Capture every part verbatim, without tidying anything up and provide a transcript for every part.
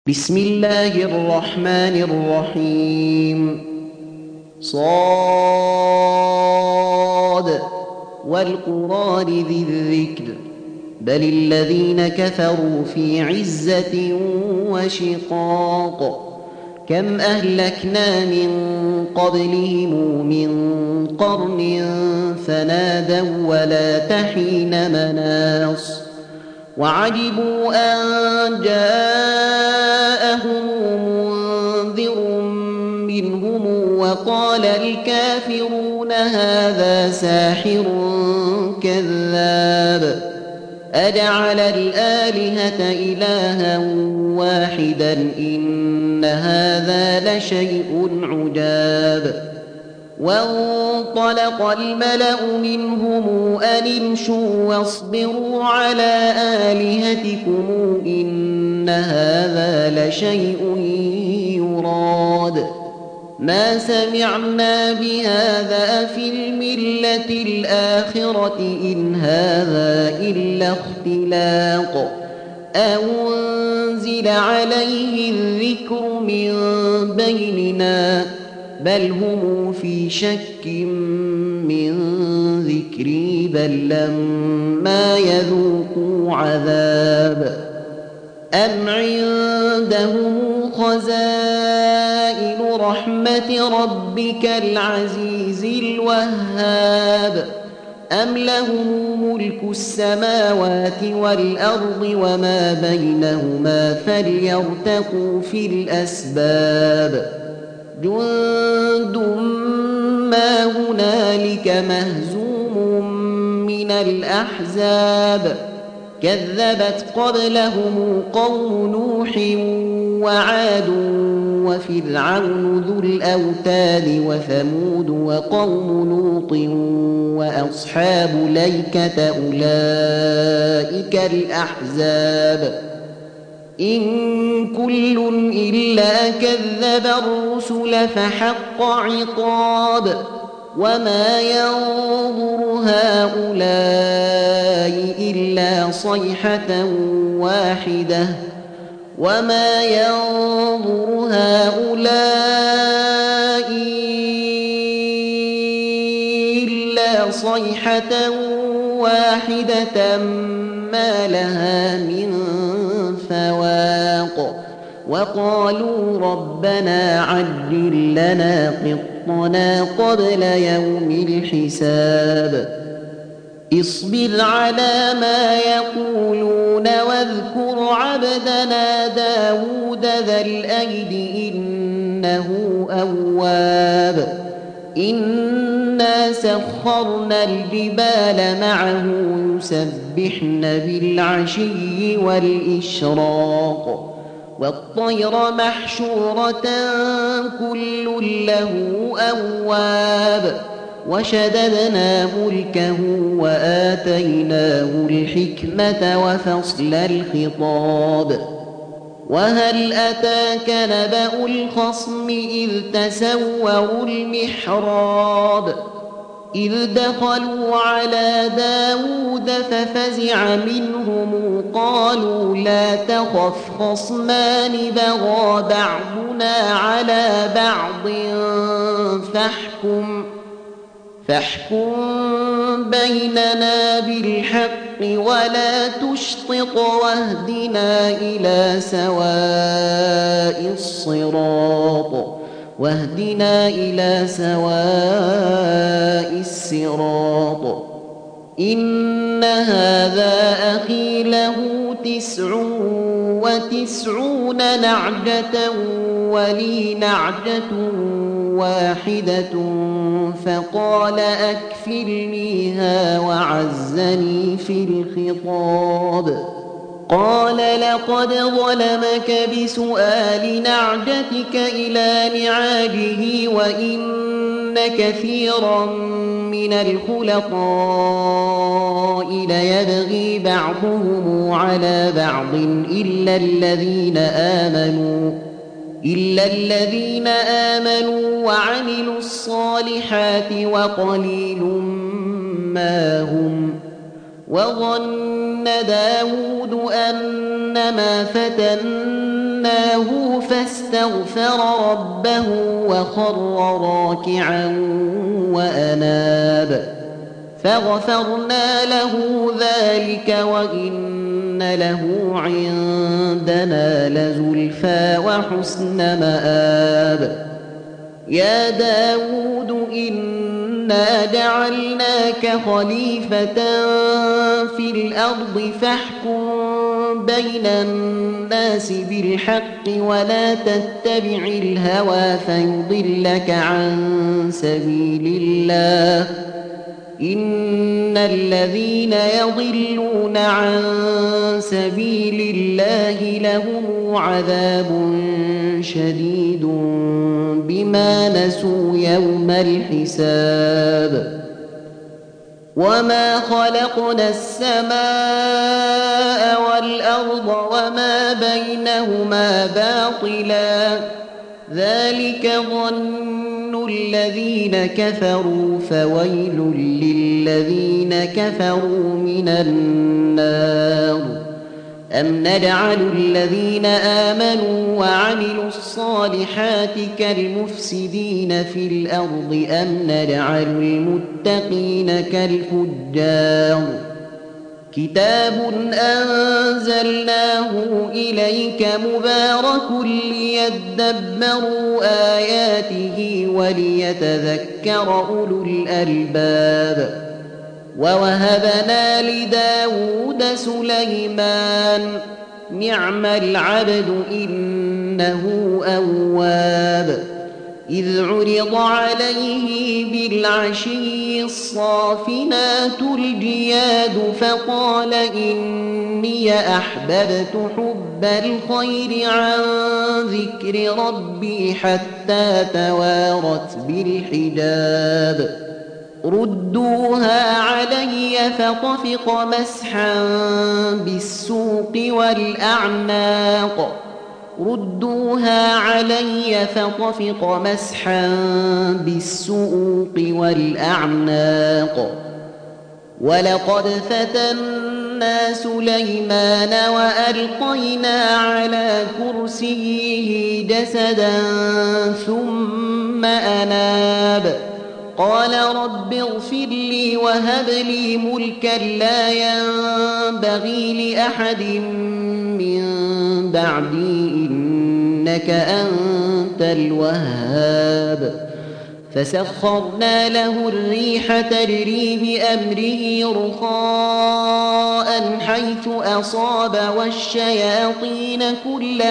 بسم الله الرحمن الرحيم. صاد والقرآن ذي الذكر بل الذين كفروا في عزة وشقاق. كم أهلكنا من قبلهم من قرن فنادوا ولا تحين مناص وعجبوا أن جاءهم منذر منهم وقال الكافرون هذا ساحر كذاب أجعل الآلهة إلها واحدا إن هذا لشيء عجاب. وانطلق الملأ منهم أن امشوا واصبروا على آلهتكم إن هذا لشيء يراد ما سمعنا بهذا في الملة الآخرة إن هذا إلا اختلاق أنزل عليه الذكر من بيننا بل هم في شك من ذكري بل لما يذوقوا عذاب أم عندهم خزائن رحمة ربك العزيز الوهاب أم لهم ملك السماوات والأرض وما بينهما فليرتقوا في الأسباب جند ما هنالك مهزوم من الأحزاب كذبت قبلهم قوم نوح وعاد وفرعون ذو الأوتاد وثمود وقوم لوط وأصحاب الأيكة أولئك الأحزاب إن كل إلا كذب الرسل فحق عقاب وما ينظر هؤلاء إلا صيحة واحدة وما ينظر هؤلاء إلا صيحة واحدة ما لها من فواق وقالوا ربنا عجل لنا قطنا قبل يوم الحساب اصبر على ما يقولون واذكر عبدنا داود ذا الأيد إنه أواب إنا سخرنا الجبال معه يسبحن بالعشي والإشراق والطير محشورة كل له أواب وشددنا ملكه وآتيناه الحكمة وفصل الخطاب وهل أتاك نبأ الخصم إذ تسوروا المحراب إذ دخلوا على داود ففزع منهم قالوا لا تخف خصمان بغى بعضنا على بعض فاحكم فاحكم بيننا بالحق ولا تشطط واهدنا إلى سواء الصراط واهدنا إلى سواء الصراط إن هذا أخي له تسع وتسعون نعجة ولي نعجة واحدة فقال أكفلنيها وعزني في الخطاب قال لقد ظلمك بسؤال نعجتك إلى نعاجه وإن كثيرا من الخلطاء ليبغي بعضهم على بعض إلا الذين آمنوا إلا الذين آمنوا وعملوا الصالحات وقليل ما هم وظن داود أنما فتنا ففتناه فاستغفر ربه وخر راكعا وأناب فغفرنا له ذلك وإن له عندنا لزلفى وحسن مآب يا داود إنا جعلناك خليفة في الأرض فاحكم بين الناس بالحق ولا تتبع الهوى فيضلك عن سبيل الله إن الذين يضلون عن سبيل الله لهم عذاب شديد بما نسوا يوم الحساب وما خلقنا السماء والأرض وما بينهما باطلا ذلك ظن الذين كفروا فويل للذين كفروا من النار أم نجعل الذين آمنوا وعملوا الصالحات كالمفسدين في الأرض أم نجعل المتقين كالفجار كتاب أنزلناه إليك مبارك ليدبروا آياته وليتذكر أولو الألباب ووهبنا لداود سليمان نعم العبد إنه أواب إذ عرض عليه بالعشي الصافنات الجياد فقال إني أحببت حب الخير عن ذكر ربي حتى توارت بالحجاب ردوها علي فطفق مسحا بالسوق والأعناق ردوها علي فطفق مسحا بالسوق والأعناق ولقد فتنا سليمان وألقينا على كرسيه جسدا ثم أناب قال رب اغفر لي وهب لي ملكا لا ينبغي لأحد من بعدي إنك أنت الوهاب فسخرنا له الريح تجري بأمره رخاء حيث أصاب والشياطين كل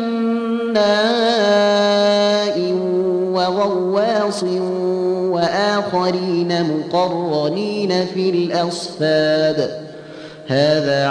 بناء وغواص وآخرين مقرنين في الأصفاد هذا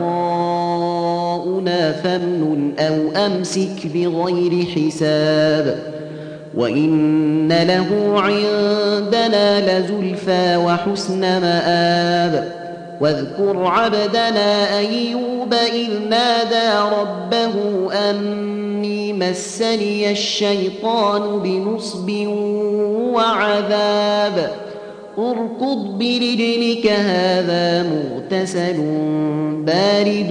عطاؤنا فامنن أو أمسك بغير حساب وإن له عندنا لزلفى وحسن مآب واذكر عبدنا أيوب إذ نادى ربه أني مسني الشيطان بنصب وعذاب اركض برجلك هذا مغتسل بارد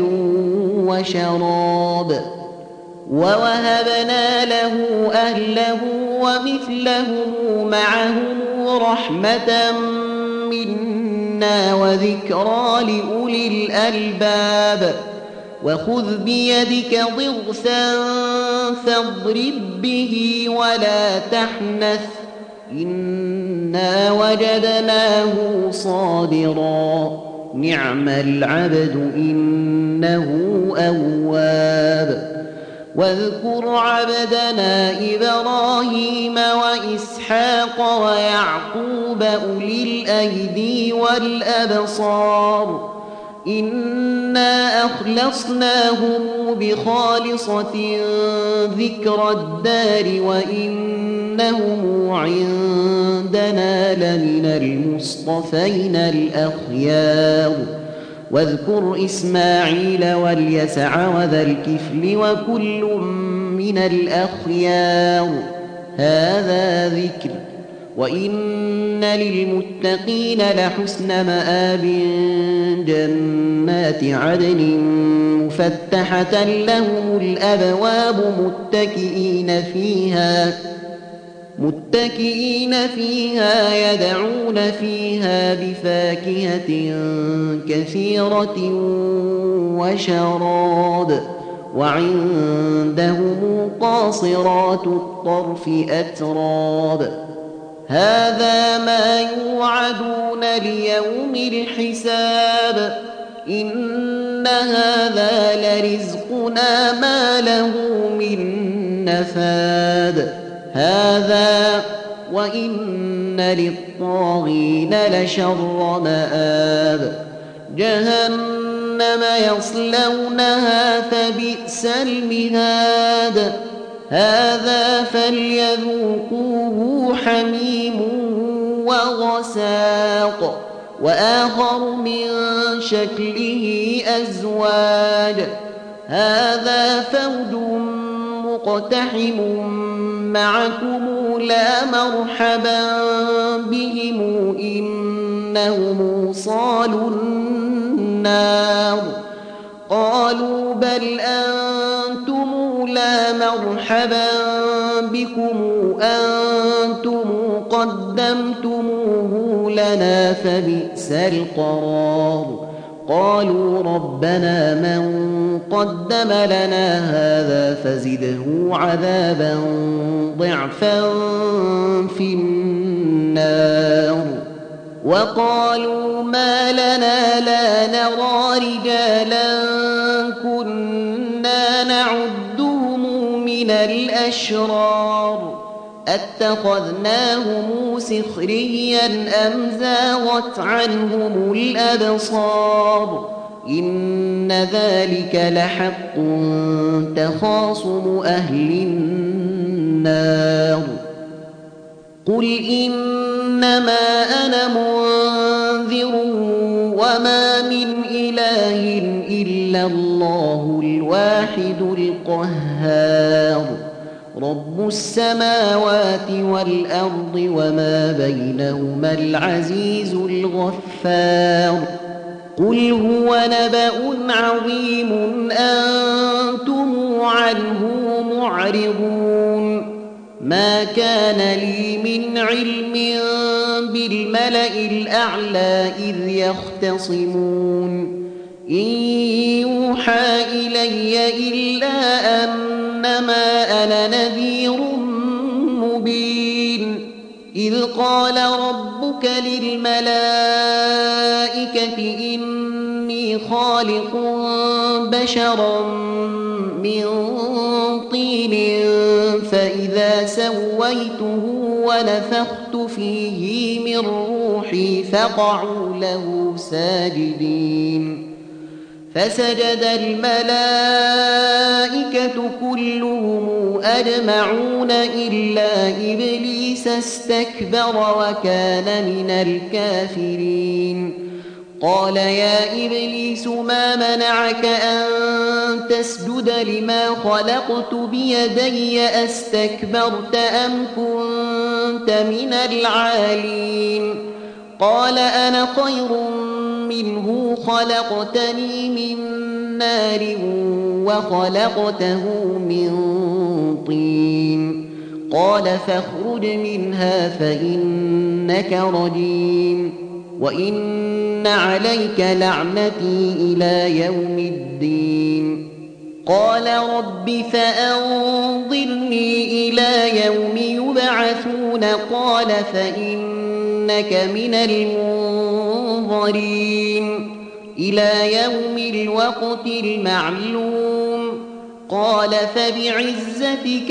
وشراب ووهبنا له أهله ومثلهم معهم رحمة منا وذكرى لأولي الألباب وخذ بيدك ضغثا فاضرب به ولا تحنث إنا وجدناه صابرا نعم العبد إنه أواب واذكر عبدنا إبراهيم وإسحاق ويعقوب أولي الأيدي والأبصار إنا أخلصناهم بخالصة ذكر الدار وإنهم عندنا لمن المصطفين الأخيار واذكر إسماعيل واليسع وذا الكفل وكل من الأخيار هذا ذكر وإن للمتقين لحسن مآب جنات عدن مفتحة لهم الأبواب متكئين فيها متكئين فيها يدعون فيها بفاكهة كثيرة وشراب وعندهم قاصرات الطرف أتراب هذا ما يوعدون ليوم الحساب إن هذا لرزقنا ما له من نفاد هذا وإن للطاغين لشر مآب جهنم يصلونها فبئس المهاد هذا فليذوقوه حميم وغساق وآخر من شكله أزواج هذا فوج مقتحم معكم لا مرحبا بهم إنهم صالوا النار قالوا بل أنتم لا مرحبا بكم أنتم قدمتموه لنا فبئس القرار قالوا ربنا من قدم لنا هذا فزده عذابا ضعفا في النار وقالوا ما لنا لا نرى رجالا كنا نعدهم من الأشرار أتخذناهم سخريا أم زاغت عنهم الأبصار إن ذلك لحق تخاصم أهل النار قل إنما أنا منذر وما من إله إلا الله الواحد القهار رب السماوات والأرض وما بينهما العزيز الغفار قل هو نبأ عظيم أنتم عنه معرضون ما كان لي من علم بالملأ الأعلى إذ يختصمون إن يوحى إلي إلا أنما أنا نذير مبين إذ قال ربك للملائكة إني خالق بشرا من طين فإذا سويته ونفخت فيه من روحي فقعوا له ساجدين فسجد الملائكة كلهم أجمعون إلا إبليس استكبر وكان من الكافرين قال يا إبليس ما منعك أن تسجد لما خلقت بيدي أستكبرت أم كنت من العالين قال أنا خير منه خلقتني من نار وخلقته من طين قال فاخرج منها فإنك رجيم وإن عليك لعنتي إلى يوم الدين قال رب فأنظرني إلى يوم يبعثون قال فإنك من المنظرين إلى يوم الوقت المعلوم قال فبعزتك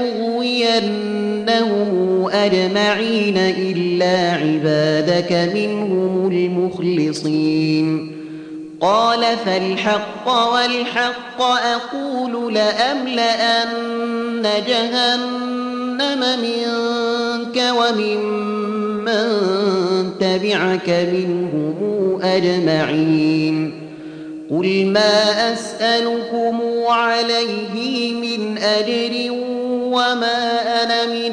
لأغوينهم أجمعين إلا عبادك منهم المخلصين قال فالحق والحق أقول لأملأن جهنم منك ومن من تبعك منهم أجمعين قل ما أسألكم عليه من أجر وما أنا من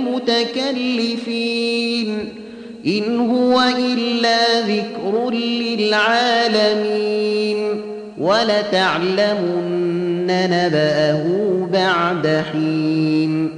المتكلفين إن هو إلا ذكر للعالمين ولتعلمن نبأه بعد حين